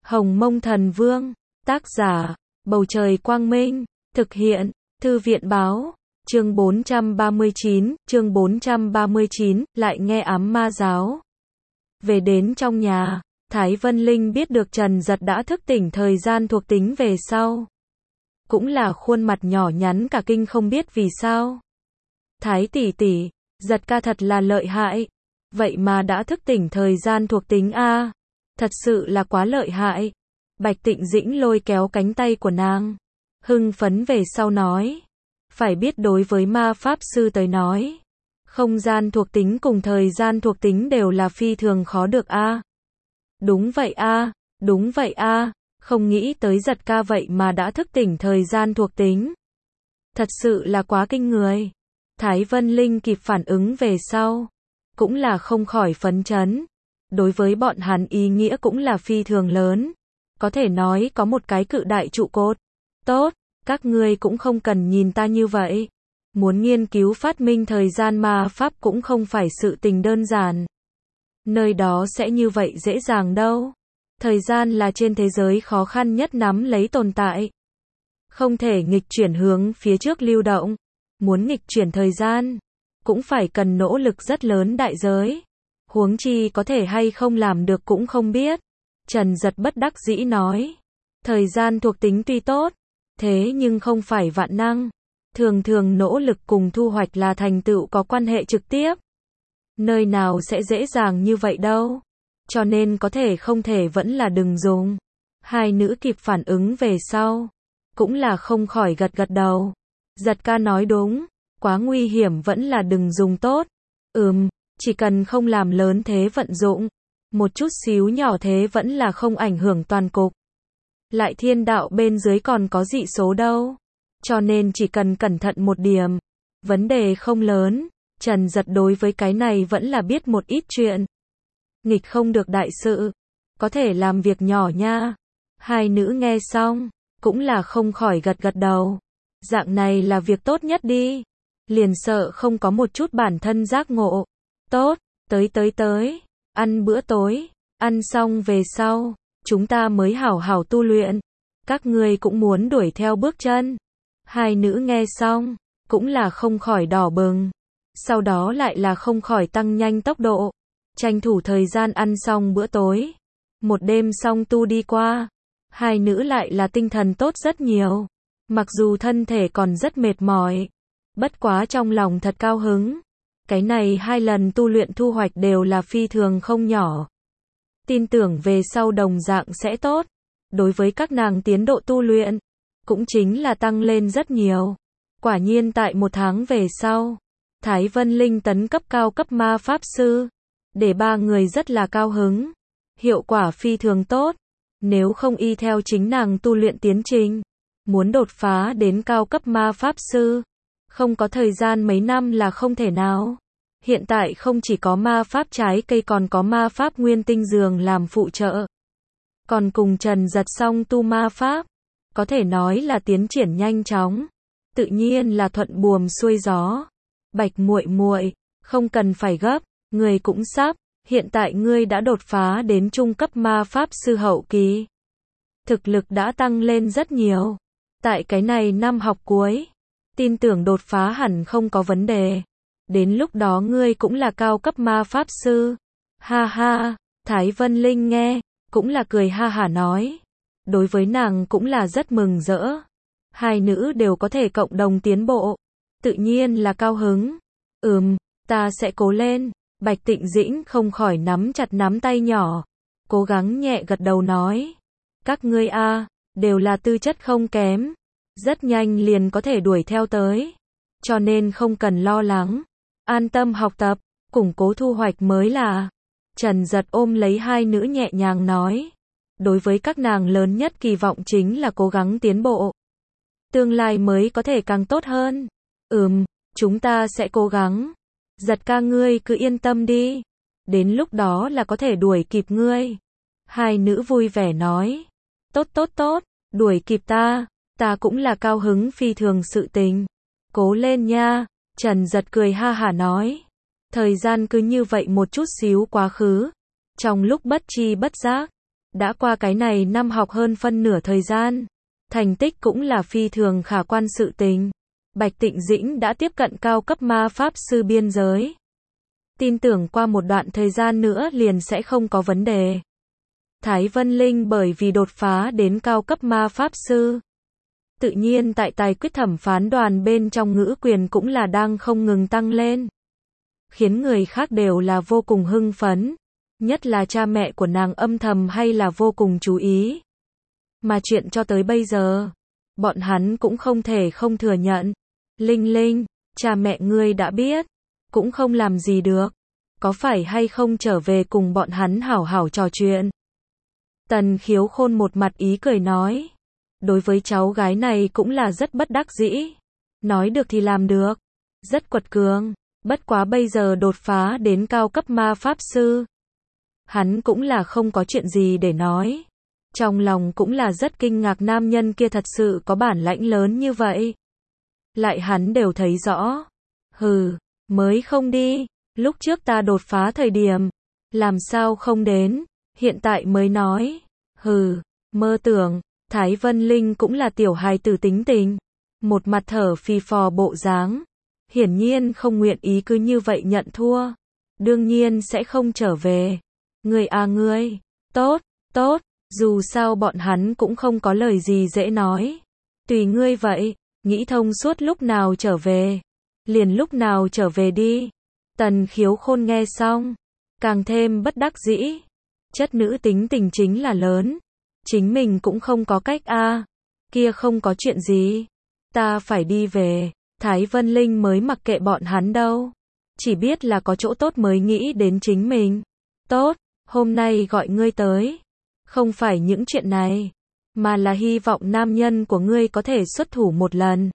Hồng Mông Thần Vương, tác giả, Bầu Trời Quang Minh, thực hiện, Thư viện Báo, chương 439, lại nghe ám ma giáo. Về đến trong nhà, Thái Vân Linh biết được Trần Giật đã thức tỉnh thời gian thuộc tính về sau. Cũng là khuôn mặt nhỏ nhắn cả kinh không biết vì sao. Thái tỷ tỷ, Giật ca thật là lợi hại. Vậy mà đã thức tỉnh thời gian thuộc tính a, thật sự là quá lợi hại. Bạch Tịnh Dĩnh lôi kéo cánh tay của nàng, hưng phấn về sau nói. Phải biết đối với ma pháp sư tới nói, không gian thuộc tính cùng thời gian thuộc tính đều là phi thường khó được a. Đúng vậy a, đúng vậy a, không nghĩ tới Giật ca vậy mà đã thức tỉnh thời gian thuộc tính. Thật sự là quá kinh người. Thái Vân Linh kịp phản ứng về sau, cũng là không khỏi phấn chấn. Đối với bọn hắn ý nghĩa cũng là phi thường lớn. Có thể nói có một cái cự đại trụ cột. Tốt, các ngươi cũng không cần nhìn ta như vậy. Muốn nghiên cứu phát minh thời gian ma pháp cũng không phải sự tình đơn giản. Nơi đó sẽ như vậy dễ dàng đâu. Thời gian là trên thế giới khó khăn nhất nắm lấy tồn tại. Không thể nghịch chuyển hướng phía trước lưu động. Muốn nghịch chuyển thời gian, cũng phải cần nỗ lực rất lớn đại giới. Huống chi có thể hay không làm được cũng không biết. Trần Giật bất đắc dĩ nói. Thời gian thuộc tính tuy tốt, thế nhưng không phải vạn năng. Thường thường nỗ lực cùng thu hoạch là thành tựu có quan hệ trực tiếp. Nơi nào sẽ dễ dàng như vậy đâu. Cho nên có thể không thể vẫn là đừng dùng. Hai nữ kịp phản ứng về sau, cũng là không khỏi gật gật đầu. Giật ca nói đúng, quá nguy hiểm vẫn là đừng dùng tốt. Chỉ cần không làm lớn thế vận dụng, một chút xíu nhỏ thế vẫn là không ảnh hưởng toàn cục. Lại thiên đạo bên dưới còn có dị số đâu. Cho nên chỉ cần cẩn thận một điểm, vấn đề không lớn. Trần Giật đối với cái này vẫn là biết một ít chuyện. Nghịch không được đại sự, có thể làm việc nhỏ nha. Hai nữ nghe xong, cũng là không khỏi gật gật đầu. Dạng này là việc tốt nhất đi. Liền sợ không có một chút bản thân giác ngộ. Tốt, tới, ăn bữa tối, ăn xong về sau, chúng ta mới hảo hảo tu luyện. Các ngươi cũng muốn đuổi theo bước chân. Hai nữ nghe xong, cũng là không khỏi đỏ bừng. Sau đó lại là không khỏi tăng nhanh tốc độ. Tranh thủ thời gian ăn xong bữa tối. Một đêm xong tu đi qua. Hai nữ lại là tinh thần tốt rất nhiều. Mặc dù thân thể còn rất mệt mỏi. Bất quá trong lòng thật cao hứng. Cái này 2 lần tu luyện thu hoạch đều là phi thường không nhỏ. Tin tưởng về sau đồng dạng sẽ tốt. Đối với các nàng tiến độ tu luyện, cũng chính là tăng lên rất nhiều. Quả nhiên tại 1 tháng về sau, Thái Vân Linh tấn cấp cao cấp ma pháp sư. Để 3 người rất là cao hứng. Hiệu quả phi thường tốt. Nếu không y theo chính nàng tu luyện tiến trình, muốn đột phá đến cao cấp ma pháp sư, không có thời gian mấy năm là không thể nào. Hiện tại không chỉ có ma pháp trái cây còn có ma pháp nguyên tinh dường làm phụ trợ. Còn cùng Trần Giật song tu ma pháp, có thể nói là tiến triển nhanh chóng. Tự nhiên là thuận buồm xuôi gió. Bạch muội muội, không cần phải gấp, ngươi cũng sắp, hiện tại ngươi đã đột phá đến trung cấp ma pháp sư hậu kỳ. Thực lực đã tăng lên rất nhiều. Tại cái này năm học cuối, tin tưởng đột phá hẳn không có vấn đề. Đến lúc đó ngươi cũng là cao cấp ma pháp sư. Ha ha, Thái Vân Linh nghe, cũng là cười ha hả nói. Đối với nàng cũng là rất mừng rỡ. Hai nữ đều có thể cộng đồng tiến bộ. Tự nhiên là cao hứng. Ta sẽ cố lên. Bạch Tịnh Dĩnh không khỏi nắm chặt nắm tay nhỏ. Cố gắng nhẹ gật đầu nói. Các ngươi đều là tư chất không kém. Rất nhanh liền có thể đuổi theo tới. Cho nên không cần lo lắng. An tâm học tập, củng cố thu hoạch mới là. Trần Giật ôm lấy hai nữ nhẹ nhàng nói. Đối với các nàng lớn nhất kỳ vọng chính là cố gắng tiến bộ. Tương lai mới có thể càng tốt hơn. Chúng ta sẽ cố gắng. Giật ca ngươi cứ yên tâm đi. Đến lúc đó là có thể đuổi kịp ngươi. Hai nữ vui vẻ nói. Tốt, đuổi kịp ta cũng là cao hứng phi thường sự tình. Cố lên nha. Trần Giật cười ha hả nói. Thời gian cứ như vậy một chút xíu quá khứ. Trong lúc bất chi bất giác, Đã qua cái này năm học hơn phân nửa thời gian, thành tích cũng là phi thường khả quan sự tình. Bạch Tịnh Dĩnh đã tiếp cận cao cấp ma pháp sư biên giới. Tin tưởng qua một đoạn thời gian nữa liền sẽ không có vấn đề. Thái Vân Linh bởi vì đột phá đến cao cấp ma pháp sư, tự nhiên tại tài quyết thẩm phán đoàn bên trong ngữ quyền cũng là đang không ngừng tăng lên, khiến người khác đều là vô cùng hưng phấn, nhất là cha mẹ của nàng âm thầm hay là vô cùng chú ý. Mà chuyện cho tới bây giờ, bọn hắn cũng không thể không thừa nhận. Linh Linh, cha mẹ ngươi đã biết, cũng không làm gì được, có phải hay không trở về cùng bọn hắn hảo hảo trò chuyện. Tần Khiếu Khôn một mặt ý cười nói, đối với cháu gái này cũng là rất bất đắc dĩ, nói được thì làm được, rất quật cường, bất quá bây giờ đột phá đến cao cấp ma pháp sư, hắn cũng là không có chuyện gì để nói, trong lòng cũng là rất kinh ngạc nam nhân kia thật sự có bản lãnh lớn như vậy. Lại hắn đều thấy rõ, hừ, mới không đi, lúc trước ta đột phá thời điểm, làm sao không đến, hiện tại mới nói, hừ, mơ tưởng. Thái Vân Linh cũng là tiểu hài tử tính tình, một mặt thở phì phò bộ dáng, hiển nhiên không nguyện ý cứ như vậy nhận thua, đương nhiên sẽ không trở về. Ngươi à ngươi, tốt, tốt, dù sao bọn hắn cũng không có lời gì dễ nói, tùy ngươi vậy, nghĩ thông suốt lúc nào trở về, liền lúc nào trở về đi. Tần Khiếu Khôn nghe xong, càng thêm bất đắc dĩ, chất nữ tính tình chính là lớn. Chính mình cũng không có cách a, kia không có chuyện gì, ta phải đi về. Thái Vân Linh mới mặc kệ bọn hắn đâu, chỉ biết là có chỗ tốt mới nghĩ đến chính mình. Tốt, hôm nay gọi ngươi tới, không phải những chuyện này, mà là hy vọng nam nhân của ngươi có thể xuất thủ một lần.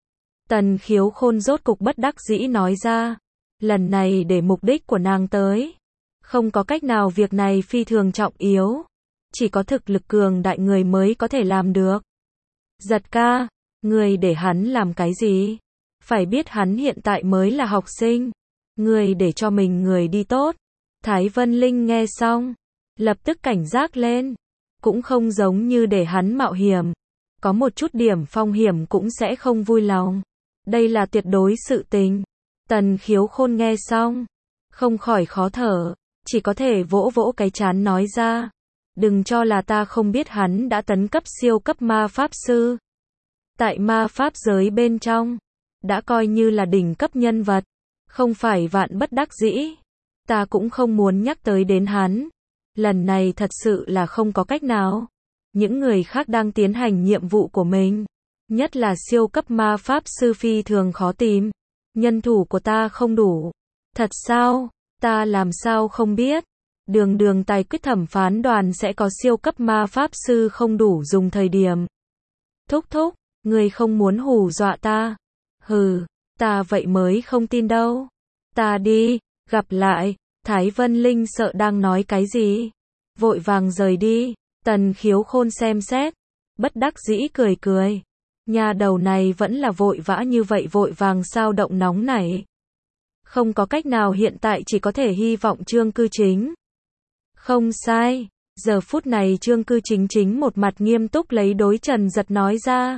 Tần Khiếu Khôn rốt cục bất đắc dĩ nói ra, lần này để mục đích của nàng tới, không có cách nào, việc này phi thường trọng yếu. Chỉ có thực lực cường đại người mới có thể làm được. Giật ca, người để hắn làm cái gì? Phải biết hắn hiện tại mới là học sinh. Người để cho mình người đi tốt. Thái Vân Linh nghe xong, lập tức cảnh giác lên. Cũng không giống như để hắn mạo hiểm. Có một chút điểm phong hiểm cũng sẽ không vui lòng. Đây là tuyệt đối sự tình. Tần Khiếu Khôn nghe xong, không khỏi khó thở, chỉ có thể vỗ vỗ cái trán nói ra. Đừng cho là ta không biết hắn đã tấn cấp siêu cấp ma pháp sư. Tại ma pháp giới bên trong, đã coi như là đỉnh cấp nhân vật, không phải vạn bất đắc dĩ. Ta cũng không muốn nhắc tới đến hắn. Lần này thật sự là không có cách nào. Những người khác đang tiến hành nhiệm vụ của mình, nhất là siêu cấp ma pháp sư phi thường khó tìm. Nhân thủ của ta không đủ. Thật sao? Ta làm sao không biết? Đường tài quyết thẩm phán đoàn sẽ có siêu cấp ma pháp sư không đủ dùng thời điểm. Thúc thúc, ngươi không muốn hù dọa ta. Hừ, ta vậy mới không tin đâu. Ta đi, gặp lại. Thái Vân Linh sợ đang nói cái gì, vội vàng rời đi. Tần Khiếu Khôn xem xét, bất đắc dĩ cười cười. Nhà đầu này vẫn là vội vã như vậy, vội vàng sao động nóng này. Không có cách nào, hiện tại chỉ có thể hy vọng Trương Cư Chính. Không sai, giờ phút này Trương Cư Chính một mặt nghiêm túc lấy đối Trần Giật nói ra.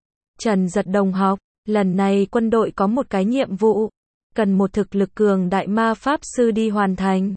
Trần Giật đồng học, lần này quân đội có một cái nhiệm vụ, cần một thực lực cường đại ma pháp sư đi hoàn thành.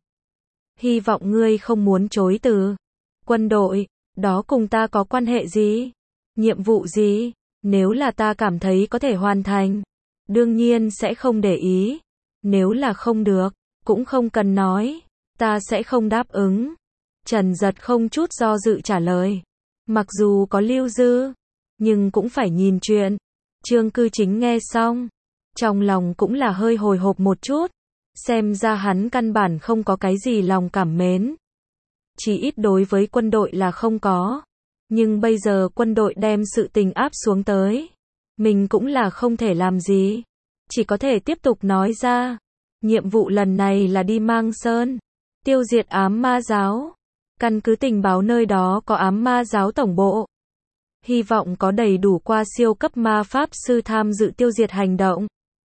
Hy vọng ngươi không muốn chối từ. Quân đội, đó cùng ta có quan hệ gì? Nhiệm vụ gì? Nếu là ta cảm thấy có thể hoàn thành, đương nhiên sẽ không để ý. Nếu là không được, cũng không cần nói. Ta sẽ không đáp ứng. Trần Giật không chút do dự trả lời. Mặc dù có lưu dư, nhưng cũng phải nhìn chuyện. Trương Cư Chính nghe xong, trong lòng cũng là hơi hồi hộp một chút. Xem ra hắn căn bản không có cái gì lòng cảm mến. Chỉ ít đối với quân đội là không có. Nhưng bây giờ quân đội đem sự tình áp xuống tới, mình cũng là không thể làm gì. Chỉ có thể tiếp tục nói ra. Nhiệm vụ lần này là đi Mang Sơn, tiêu diệt ám ma giáo. Căn cứ tình báo nơi đó có ám ma giáo tổng bộ. Hy vọng có đầy đủ qua siêu cấp ma pháp sư tham dự tiêu diệt hành động.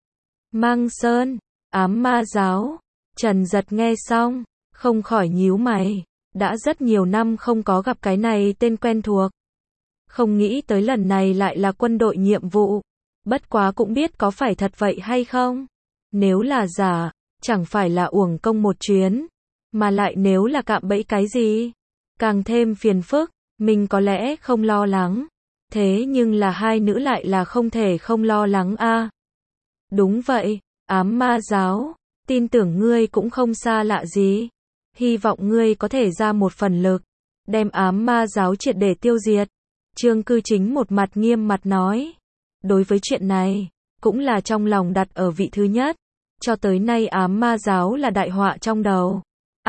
Mang Sơn, ám ma giáo. Trần Giật nghe xong, không khỏi nhíu mày. Đã rất nhiều năm không có gặp cái này tên quen thuộc. Không nghĩ tới lần này lại là quân đội nhiệm vụ. Bất quá cũng biết có phải thật vậy hay không. Nếu là giả, chẳng phải là uổng công một chuyến. Mà lại nếu là cạm bẫy cái gì, càng thêm phiền phức. Mình có lẽ không lo lắng. Thế nhưng là hai nữ lại là không thể không lo lắng a. Đúng vậy, ám ma giáo, tin tưởng ngươi cũng không xa lạ gì. Hy vọng ngươi có thể ra một phần lực, đem ám ma giáo triệt để tiêu diệt. Trương Cư Chính một mặt nghiêm mặt nói. Đối với chuyện này, cũng là trong lòng đặt ở vị thứ nhất. Cho tới nay ám ma giáo là đại họa trong đầu.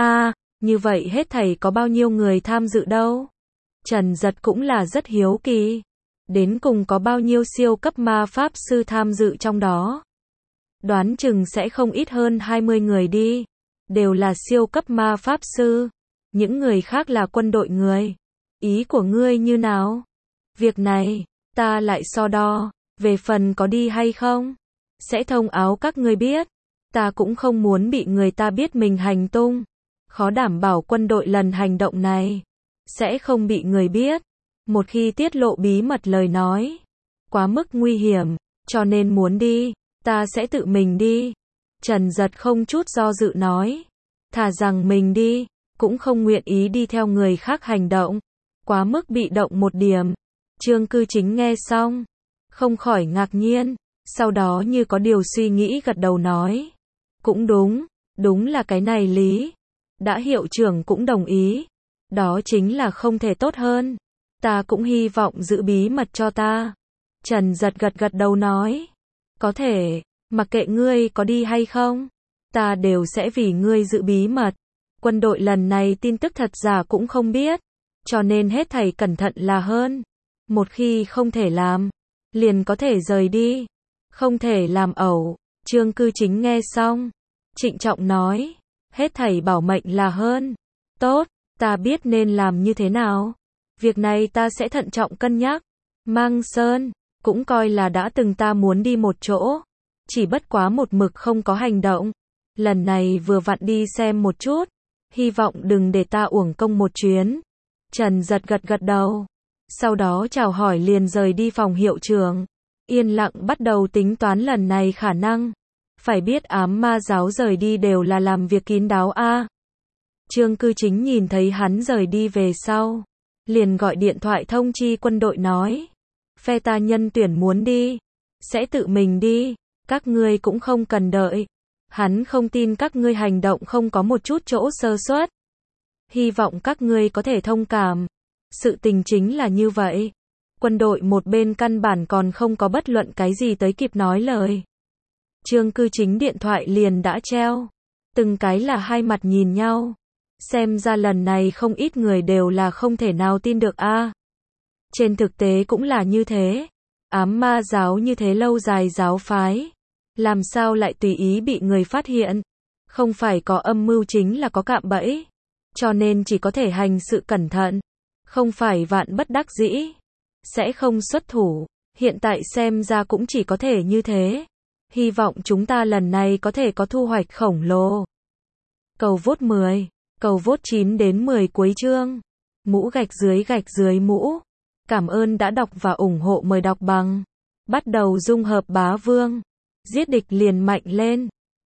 Như vậy hết thảy có bao nhiêu người tham dự đâu? Trần Giật cũng là rất hiếu kỳ. Đến cùng có bao nhiêu siêu cấp ma pháp sư tham dự trong đó? Đoán chừng sẽ không ít hơn 20 người đi. Đều là siêu cấp ma pháp sư. Những người khác là quân đội người. Ý của ngươi như nào? Việc này, ta lại so đo. Về phần có đi hay không? Sẽ thông áo các ngươi biết. Ta cũng không muốn bị người ta biết mình hành tung. Khó đảm bảo quân đội lần hành động này sẽ không bị người biết. Một khi tiết lộ bí mật lời nói, quá mức nguy hiểm, cho nên muốn đi, ta sẽ tự mình đi. Trần Giật không chút do dự nói. Thà rằng mình đi, cũng không nguyện ý đi theo người khác hành động. Quá mức bị động một điểm. Trương Cư Chính nghe xong, không khỏi ngạc nhiên. Sau đó như có điều suy nghĩ gật đầu nói. Cũng đúng, đúng là cái này lý. Đã hiệu trưởng cũng đồng ý. Đó chính là không thể tốt hơn. Ta cũng hy vọng giữ bí mật cho ta. Trần Giật gật đầu nói. Có thể, mặc kệ ngươi có đi hay không, ta đều sẽ vì ngươi giữ bí mật. Quân đội lần này tin tức thật giả cũng không biết. Cho nên hết thảy cẩn thận là hơn. Một khi không thể làm, liền có thể rời đi. Không thể làm ẩu. Trương Cư Chính nghe xong, trịnh trọng nói. Hết thảy bảo mệnh là hơn. Tốt, ta biết nên làm như thế nào. Việc này ta sẽ thận trọng cân nhắc. Mang Sơn, cũng coi là đã từng ta muốn đi một chỗ. Chỉ bất quá một mực không có hành động. Lần này vừa vặn đi xem một chút. Hy vọng đừng để ta uổng công một chuyến. Trần Giật gật đầu. Sau đó chào hỏi liền rời đi phòng hiệu trưởng. Yên lặng bắt đầu tính toán lần này khả năng. Phải biết ám ma giáo rời đi đều là làm việc kín đáo a. Trương Cư Chính nhìn thấy hắn rời đi về sau, liền gọi điện thoại thông chi quân đội nói. Phe ta nhân tuyển muốn đi, sẽ tự mình đi, các ngươi cũng không cần đợi. Hắn không tin các ngươi hành động không có một chút chỗ sơ suất. Hy vọng các ngươi có thể thông cảm. Sự tình chính là như vậy. Quân đội một bên căn bản còn không có bất luận cái gì tới kịp nói lời. Trương Cư Chính điện thoại liền đã treo. Từng cái là hai mặt nhìn nhau. Xem ra lần này không ít người đều là không thể nào tin được a. Trên thực tế cũng là như thế. Ám ma giáo như thế lâu dài giáo phái. Làm sao lại tùy ý bị người phát hiện. Không phải có âm mưu chính là có cạm bẫy. Cho nên chỉ có thể hành sự cẩn thận. Không phải vạn bất đắc dĩ. Sẽ không xuất thủ. Hiện tại xem ra cũng chỉ có thể như thế. Hy vọng chúng ta lần này có thể có thu hoạch khổng lồ. Cầu vote 10. Cầu vote 9 đến 10 cuối chương. Mũ gạch dưới mũ. Cảm ơn đã đọc và ủng hộ, mời đọc bằng. Bắt đầu dung hợp bá vương. Giết địch liền mạnh lên.